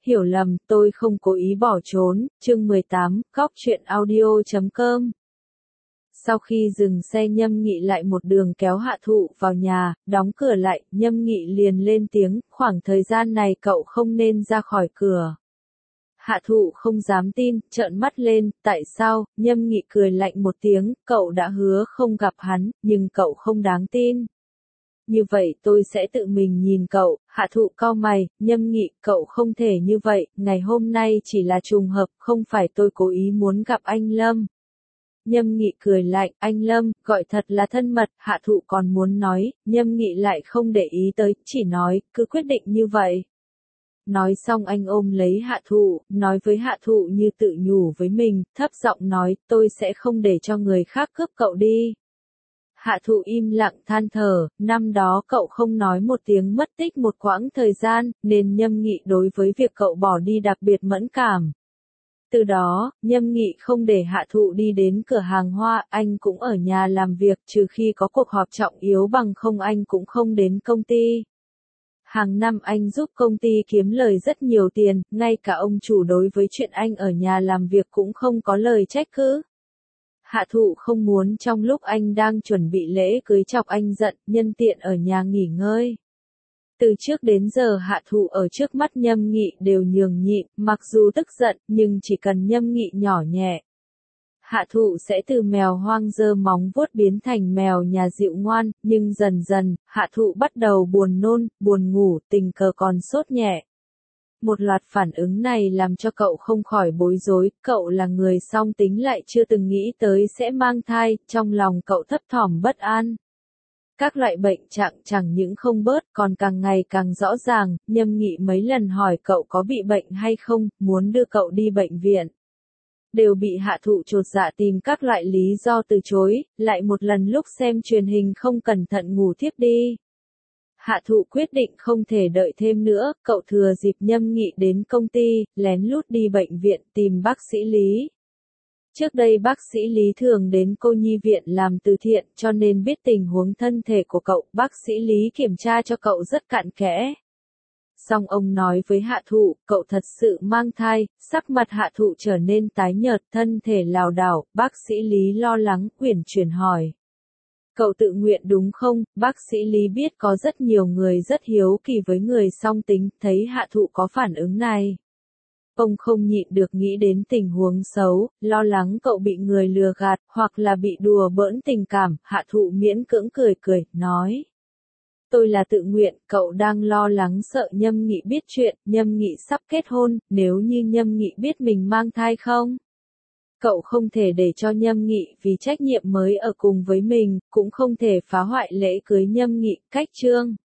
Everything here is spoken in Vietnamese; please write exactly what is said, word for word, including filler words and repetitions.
hiểu lầm, tôi không cố ý bỏ trốn, chương mười tám, góc truyện audio chấm com. Sau khi dừng xe Nhâm Nghị lại một đường kéo Hạ Thụ vào nhà, đóng cửa lại, Nhâm Nghị liền lên tiếng, khoảng thời gian này cậu không nên ra khỏi cửa. Hạ Thụ không dám tin, trợn mắt lên, tại sao? Nhâm Nghị cười lạnh một tiếng, cậu đã hứa không gặp hắn, nhưng cậu không đáng tin. Như vậy tôi sẽ tự mình nhìn cậu. Hạ Thụ cau mày, Nhâm Nghị, cậu không thể như vậy, ngày hôm nay chỉ là trùng hợp, không phải tôi cố ý muốn gặp anh Lâm. Nhâm Nghị cười lạnh, anh Lâm, gọi thật là thân mật. Hạ Thụ còn muốn nói, Nhâm Nghị lại không để ý tới, chỉ nói, cứ quyết định như vậy. Nói xong anh ôm lấy Hạ Thụ, nói với Hạ Thụ như tự nhủ với mình, thấp giọng nói, tôi sẽ không để cho người khác cướp cậu đi. Hạ Thụ im lặng than thở, năm đó cậu không nói một tiếng mất tích một quãng thời gian, nên Nhâm Nghị đối với việc cậu bỏ đi đặc biệt mẫn cảm. Từ đó, Nhâm Nghị không để Hạ Thụ đi đến cửa hàng hoa, anh cũng ở nhà làm việc, trừ khi có cuộc họp trọng yếu, bằng không anh cũng không đến công ty. Hàng năm anh giúp công ty kiếm lời rất nhiều tiền, ngay cả ông chủ đối với chuyện anh ở nhà làm việc cũng không có lời trách cứ. Hạ Thụ không muốn trong lúc anh đang chuẩn bị lễ cưới chọc anh giận, nhân tiện ở nhà nghỉ ngơi. Từ trước đến giờ Hạ Thụ ở trước mắt Nhâm Nghị đều nhường nhịn, mặc dù tức giận, nhưng chỉ cần Nhâm Nghị nhỏ nhẹ. Hạ Thụ sẽ từ mèo hoang dơ móng vuốt biến thành mèo nhà dịu ngoan, nhưng dần dần, Hạ Thụ bắt đầu buồn nôn, buồn ngủ, tình cờ còn sốt nhẹ. Một loạt phản ứng này làm cho cậu không khỏi bối rối, cậu là người song tính lại chưa từng nghĩ tới sẽ mang thai, trong lòng cậu thấp thỏm bất an. Các loại bệnh trạng chẳng những không bớt còn càng ngày càng rõ ràng, Nhâm Nghị mấy lần hỏi cậu có bị bệnh hay không, muốn đưa cậu đi bệnh viện. Đều bị Hạ Thụ chột dạ tìm các loại lý do từ chối, lại một lần lúc xem truyền hình không cẩn thận ngủ thiếp đi. Hạ Thụ quyết định không thể đợi thêm nữa, cậu thừa dịp Nhâm Nghị đến công ty, lén lút đi bệnh viện tìm bác sĩ Lý. Trước đây bác sĩ Lý thường đến cô nhi viện làm từ thiện, cho nên biết tình huống thân thể của cậu, bác sĩ Lý kiểm tra cho cậu rất cặn kẽ. Xong ông nói với Hạ Thụ, cậu thật sự mang thai, sắc mặt Hạ Thụ trở nên tái nhợt, thân thể lảo đảo, bác sĩ Lý lo lắng, uyển chuyển hỏi. Cậu tự nguyện đúng không? Bác sĩ Lý biết có rất nhiều người rất hiếu kỳ với người song tính, thấy Hạ Thụ có phản ứng này. Ông không nhịn được nghĩ đến tình huống xấu, lo lắng cậu bị người lừa gạt, hoặc là bị đùa bỡn tình cảm, Hạ Thụ miễn cưỡng cười cười, nói. Tôi là tự nguyện, cậu đang lo lắng sợ Nhâm Nghị biết chuyện, Nhâm Nghị sắp kết hôn, nếu như Nhâm Nghị biết mình mang thai không? Cậu không thể để cho Nhâm Nghị vì trách nhiệm mới ở cùng với mình, cũng không thể phá hoại lễ cưới Nhâm Nghị, cách chương.